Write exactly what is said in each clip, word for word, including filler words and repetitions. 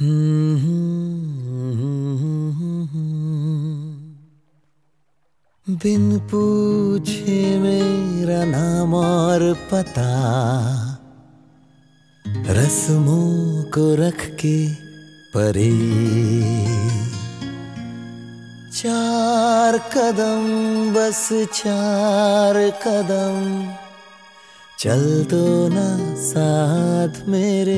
बिन पूछे मेरा नाम और पता, रस्मों को रख के परे, चार कदम बस चार कदम, चल दो ना साथ मेरे।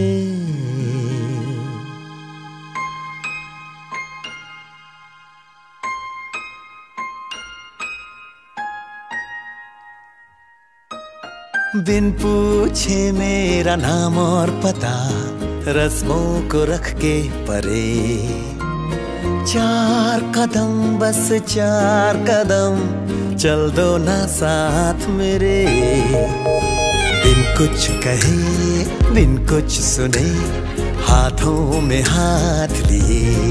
बिन पूछे मेरा नाम और पता, रस्मों को रख के परे, चार कदम बस चार कदम, चल दो ना साथ मेरे। बिन कुछ कहे बिन कुछ सुने, हाथों में हाथ लिए,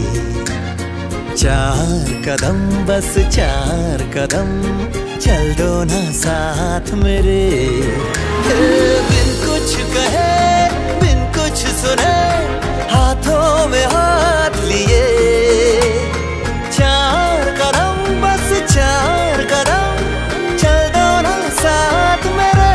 चार कदम बस चार कदम, चल दो ना साथ मेरे। बिन कुछ कहे बिन कुछ सुने, हाथों में हाथ लिए, चार कदम बस चार कदम, चल दो ना साथ मेरे।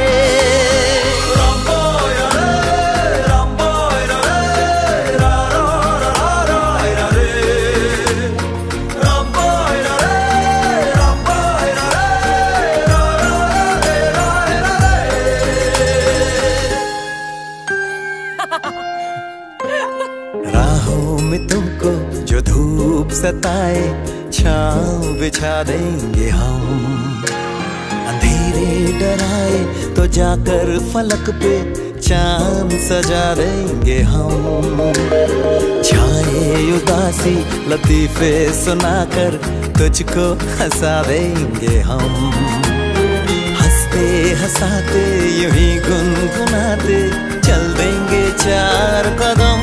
राहों में तुमको जो धूप सताए, छाँव बिछा देंगे हम। अंधेरे डराए तो जाकर फलक पे चांद सजा देंगे हम। छाए उदासी लतीफे सुनाकर तुझको हंसा देंगे हम। हंसते हंसाते यूं ही गुनगुनाते चल देंगे चार कदम।